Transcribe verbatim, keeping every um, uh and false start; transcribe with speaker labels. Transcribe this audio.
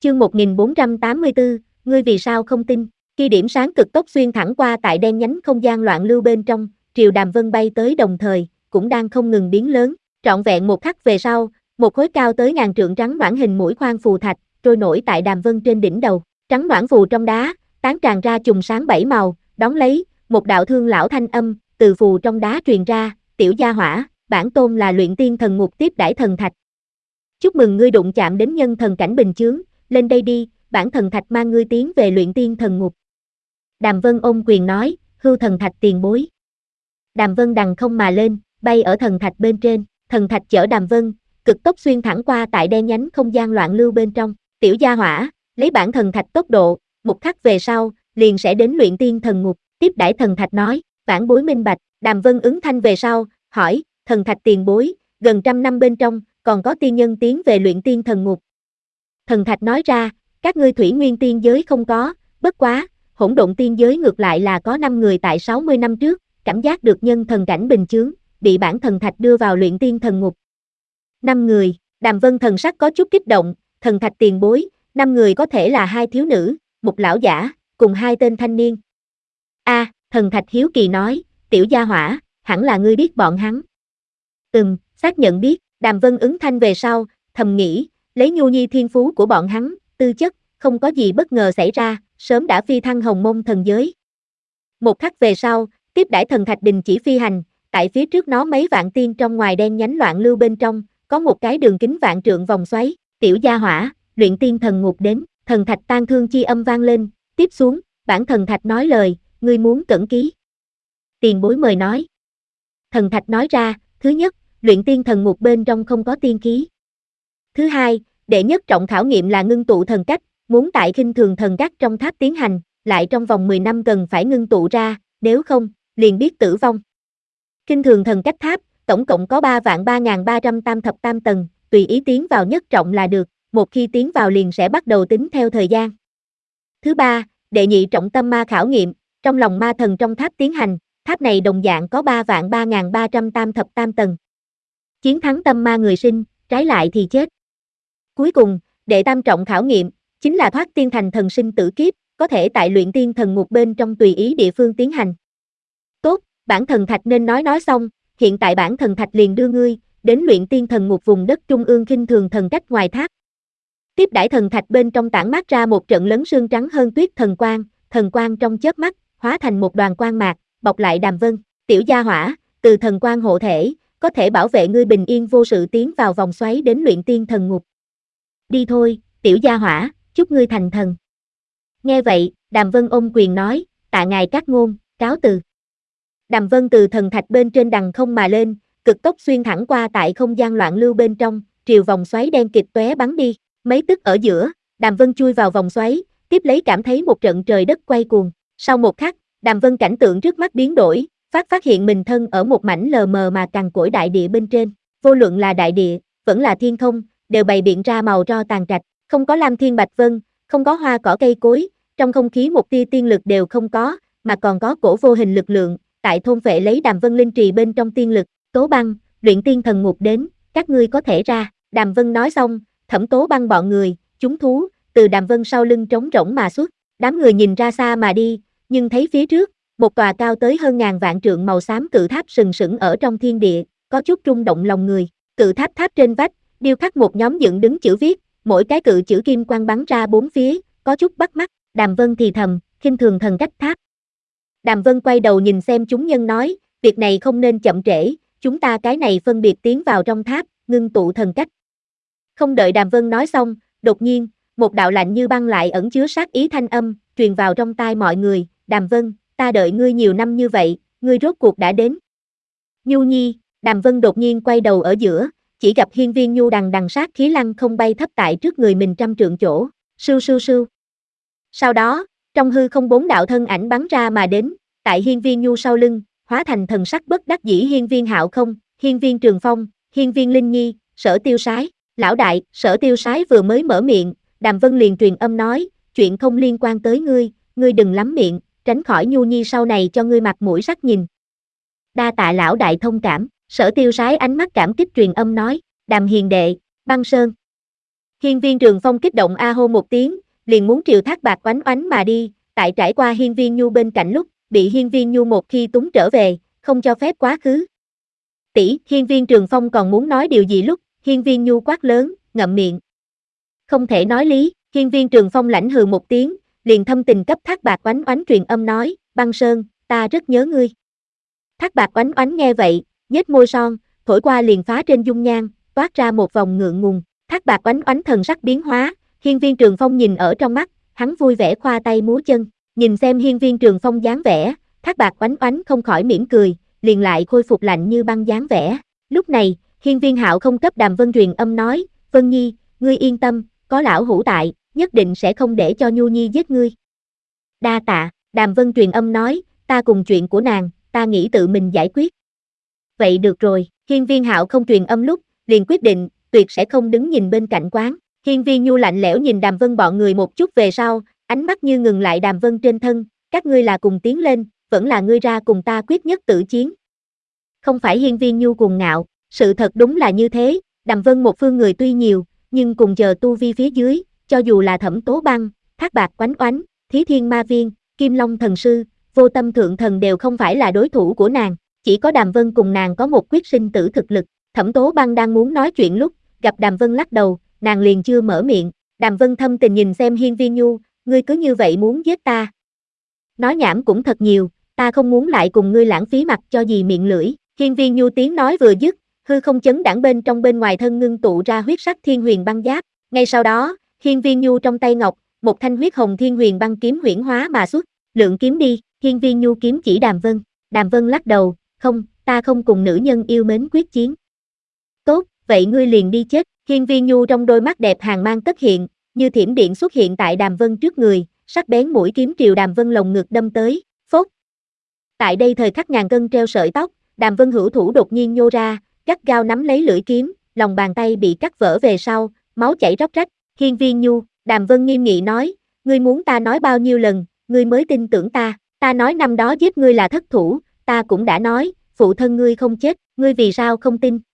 Speaker 1: Chương một nghìn bốn trăm tám mươi tư, ngươi vì sao không tin? Khi điểm sáng cực tốc xuyên thẳng qua tại đen nhánh không gian loạn lưu bên trong, triều Đàm Vân bay tới đồng thời, cũng đang không ngừng biến lớn. Trọn vẹn một khắc về sau, một khối cao tới ngàn trượng trắng đoản hình mũi khoan phù thạch, trôi nổi tại Đàm Vân trên đỉnh đầu. Trắng đoản phù trong đá, tán tràn ra chùm sáng bảy màu, đón lấy, một đạo thương lão thanh âm, từ phù trong đá truyền ra, tiểu gia hỏa, bản tôn là luyện tiên thần ngục tiếp đãi thần thạch. Chúc mừng ngươi đụng chạm đến nhân thần cảnh bình chướng, lên đây đi, bản thần thạch mang ngươi tiến về luyện tiên thần ngục. Đàm Vân ôm quyền nói, hưu thần thạch tiền bối. Đàm Vân đằng không mà lên, bay ở thần thạch bên trên, thần thạch chở Đàm Vân, cực tốc xuyên thẳng qua tại đen nhánh không gian loạn lưu bên trong. Tiểu gia hỏa, lấy bản thần thạch tốc độ, một khắc về sau, liền sẽ đến luyện tiên thần ngục. Tiếp đãi thần thạch nói, bản bối minh bạch. Đàm Vân ứng thanh về sau, hỏi, thần thạch tiền bối, gần trăm năm bên trong, còn có tiên nhân tiến về luyện tiên thần ngục. Thần thạch nói ra, các ngươi thủy nguyên tiên giới không có, bất quá, hỗn độn tiên giới ngược lại là có năm người tại sáu mươi năm trước, cảm giác được nhân thần cảnh bình chướng, bị bản thần thạch đưa vào luyện tiên thần ngục. Năm người, Đàm Vân thần sắc có chút kích động, thần thạch tiền bối, năm người có thể là hai thiếu nữ, một lão giả, cùng hai tên thanh niên. A, à, thần thạch hiếu kỳ nói, tiểu gia hỏa, hẳn là ngươi biết bọn hắn. Ừm, xác nhận biết, Đàm Vân ứng thanh về sau, thầm nghĩ, lấy nhu nhi thiên phú của bọn hắn, tư chất, không có gì bất ngờ xảy ra, sớm đã phi thăng hồng mông thần giới. Một khắc về sau, tiếp đãi thần thạch đình chỉ phi hành, tại phía trước nó mấy vạn tiên trong ngoài đen nhánh loạn lưu bên trong, có một cái đường kính vạn trượng vòng xoáy, tiểu gia hỏa, luyện tiên thần ngục đến, thần thạch tan thương chi âm vang lên, tiếp xuống, bản thần thạch nói lời, ngươi muốn cẩn ký. Tiền bối mời nói. Thần thạch nói ra, thứ nhất, luyện tiên thần ngục bên trong không có tiên khí. Thứ hai, đệ nhất trọng khảo nghiệm là ngưng tụ thần cách, muốn tại khinh thường thần cách trong tháp tiến hành, lại trong vòng mười năm cần phải ngưng tụ ra, nếu không, liền biết tử vong. Khinh thường thần cách tháp, tổng cộng có ba vạn ba nghìn ba trăm tam thập tam tầng, tùy ý tiến vào nhất trọng là được, một khi tiến vào liền sẽ bắt đầu tính theo thời gian. Thứ ba, đệ nhị trọng tâm ma khảo nghiệm, trong lòng ma thần trong tháp tiến hành, tháp này đồng dạng có ba vạn ba nghìn ba trăm tam thập tam tầng. Chiến thắng tâm ma người sinh, trái lại thì chết. Cuối cùng, đệ tam trọng khảo nghiệm, chính là thoát tiên thành thần sinh tử kiếp, có thể tại luyện tiên thần ngục bên trong tùy ý địa phương tiến hành. Tốt, bản thần thạch nên nói nói xong, hiện tại bản thần thạch liền đưa ngươi, đến luyện tiên thần ngục vùng đất trung ương khinh thường thần cách ngoài tháp. Tiếp đãi thần thạch bên trong tản mát ra một trận lớn sương trắng hơn tuyết thần quang, thần quang trong chớp mắt, hóa thành một đoàn quang mạc, bọc lại Đàm Vân, tiểu gia hỏa, từ thần quang hộ thể, có thể bảo vệ ngươi bình yên vô sự tiến vào vòng xoáy đến luyện tiên thần ngục. Đi thôi, tiểu gia hỏa, chúc ngươi thành thần. Nghe vậy, Đàm Vân ôm quyền nói, tạ ngài các ngôn, cáo từ. Đàm Vân từ thần thạch bên trên đằng không mà lên, cực tốc xuyên thẳng qua tại không gian loạn lưu bên trong, triều vòng xoáy đen kịt tóe bắn đi, mấy tức ở giữa, Đàm Vân chui vào vòng xoáy, tiếp lấy cảm thấy một trận trời đất quay cuồng. Sau một khắc, Đàm Vân cảnh tượng trước mắt biến đổi, phát phát hiện mình thân ở một mảnh lờ mờ mà cằn cỗi đại địa bên trên, vô luận là đại địa, vẫn là thiên không, đều bày biện ra màu tro tàn trạch, không có lam thiên bạch vân, không có hoa cỏ cây cối, trong không khí một tia tiên lực đều không có, mà còn có cổ vô hình lực lượng, tại thôn vệ lấy Đàm Vân linh trì bên trong tiên lực. Tố Băng, luyện tiên thần ngục đến, các ngươi có thể ra. Đàm Vân nói xong, Thẩm Tố Băng bọn người, chúng thú, từ Đàm Vân sau lưng trống rỗng mà xuất, đám người nhìn ra xa mà đi, nhưng thấy phía trước, một tòa cao tới hơn ngàn vạn trượng màu xám cự tháp sừng sững ở trong thiên địa, có chút rung động lòng người. Cự tháp tháp trên vách, điêu khắc một nhóm dựng đứng chữ viết, mỗi cái cự chữ kim quang bắn ra bốn phía, có chút bắt mắt. Đàm Vân thì thầm, khinh thường thần cách tháp. Đàm Vân quay đầu nhìn xem chúng nhân nói, việc này không nên chậm trễ, chúng ta cái này phân biệt tiến vào trong tháp, ngưng tụ thần cách. Không đợi Đàm Vân nói xong, đột nhiên, một đạo lạnh như băng lại ẩn chứa sát ý thanh âm, truyền vào trong tai mọi người, Đàm Vân, ta đợi ngươi nhiều năm như vậy, ngươi rốt cuộc đã đến. Nhu Nhi, Đàm Vân đột nhiên quay đầu ở giữa, chỉ gặp hiên viên Nhu đằng đằng sát khí lăng không bay thấp tại trước người mình trăm trượng chỗ, sưu sưu sưu. Sau đó, trong hư không bốn đạo thân ảnh bắn ra mà đến, tại hiên viên Nhu sau lưng, hóa thành thần sắc bất đắc dĩ hiên viên Hạo Không, hiên viên Trường Phong, hiên viên Linh Nhi, Sở Tiêu Sái. Lão đại, Sở Tiêu Sái vừa mới mở miệng, Đàm Vân liền truyền âm nói, chuyện không liên quan tới ngươi, ngươi đừng lắm miệng, tránh khỏi Nhu Nhi sau này cho ngươi mặt mũi sắc nhìn. Đa tạ lão đại thông cảm, Sở Tiêu Sái ánh mắt cảm kích truyền âm nói, Đàm hiền đệ, Băng Sơn. Hiên Viên Trường Phong kích động a hô một tiếng, liền muốn triều Thác Bạt Oánh Oánh mà đi, tại trải qua Hiên Viên Nhu bên cạnh lúc, bị Hiên Viên Nhu một khi túng trở về, không cho phép quá khứ. Tỷ, Hiên Viên Trường Phong còn muốn nói điều gì lúc, Hiên Viên Nhu quát lớn, ngậm miệng. Không thể nói lý, Hiên Viên Trường Phong lãnh hừ một tiếng, liền thâm tình cấp Thác Bạt Oánh Oánh truyền âm nói, Băng Sơn, ta rất nhớ ngươi. Thác Bạt Oánh Oánh nghe vậy, nhếch môi son, thổi qua liền phá trên dung nhan, toát ra một vòng ngượng ngùng. Thác Bạt Oánh Oánh thần sắc biến hóa, Hiên Viên Trường Phong nhìn ở trong mắt, hắn vui vẻ khoa tay múa chân, nhìn xem Hiên Viên Trường Phong dáng vẻ, Thác Bạt Oánh Oánh không khỏi mỉm cười, liền lại khôi phục lạnh như băng dáng vẻ. Lúc này, Hiên Viên Hạo không cấp Đàm Vân truyền âm nói, Vân Nhi, ngươi yên tâm, có lão hữu tại, nhất định sẽ không để cho Nhu Nhi giết ngươi. Đa tạ, Đàm Vân truyền âm nói, ta cùng chuyện của nàng, ta nghĩ tự mình giải quyết. Vậy được rồi, Hiên Viên Hạo không truyền âm lúc, liền quyết định, tuyệt sẽ không đứng nhìn bên cạnh quán. Hiên Viên Nhu lạnh lẽo nhìn Đàm Vân bọn người một chút về sau, ánh mắt như ngừng lại Đàm Vân trên thân, các ngươi là cùng tiến lên, vẫn là ngươi ra cùng ta quyết nhất tử chiến. Không phải Hiên Viên Nhu cuồng ngạo, sự thật đúng là như thế, Đàm Vân một phương người tuy nhiều, nhưng cùng chờ tu vi phía dưới, cho dù là Thẩm Tố Băng, Thác Bạt Oánh Oánh, Thí Thiên Ma Viên, Kim Long Thần Sư, Vô Tâm Thượng Thần đều không phải là đối thủ của nàng, chỉ có Đàm Vân cùng nàng có một quyết sinh tử thực lực. Thẩm Tố Băng đang muốn nói chuyện lúc, gặp Đàm Vân lắc đầu, nàng liền chưa mở miệng. Đàm Vân thâm tình nhìn xem Hiên Viên Nhu, ngươi cứ như vậy muốn giết ta. Nói nhảm cũng thật nhiều, ta không muốn lại cùng ngươi lãng phí mặt cho gì miệng lưỡi. Hiên Viên Nhu tiếng nói vừa dứt, hư không chấn đãng bên trong bên ngoài thân ngưng tụ ra huyết sắc thiên huyền băng giáp. Ngay sau đó, Hiên Viên Nhu trong tay ngọc, một thanh huyết hồng thiên huyền băng kiếm huyễn hóa mà xuất, lượng kiếm đi. Hiên Viên Nhu kiếm chỉ Đàm Vân. Đàm Vân lắc đầu, không, ta không cùng nữ nhân yêu mến quyết chiến. Tốt, vậy ngươi liền đi chết. Hiên Viên Nhu trong đôi mắt đẹp hàn mang tất hiện, như thiểm điện xuất hiện tại Đàm Vân trước người, sắc bén mũi kiếm triều Đàm Vân lồng ngực đâm tới, phốt. Tại đây thời khắc ngàn cân treo sợi tóc, Đàm Vân hữu thủ đột nhiên nhô ra, gắt gao nắm lấy lưỡi kiếm, lòng bàn tay bị cắt vỡ về sau, máu chảy róc rách. Hiên Viên Nhu, Đàm Vân nghiêm nghị nói, ngươi muốn ta nói bao nhiêu lần, ngươi mới tin tưởng ta, ta nói năm đó giết ngươi là thất thủ, ta cũng đã nói, phụ thân ngươi không chết, ngươi vì sao không tin?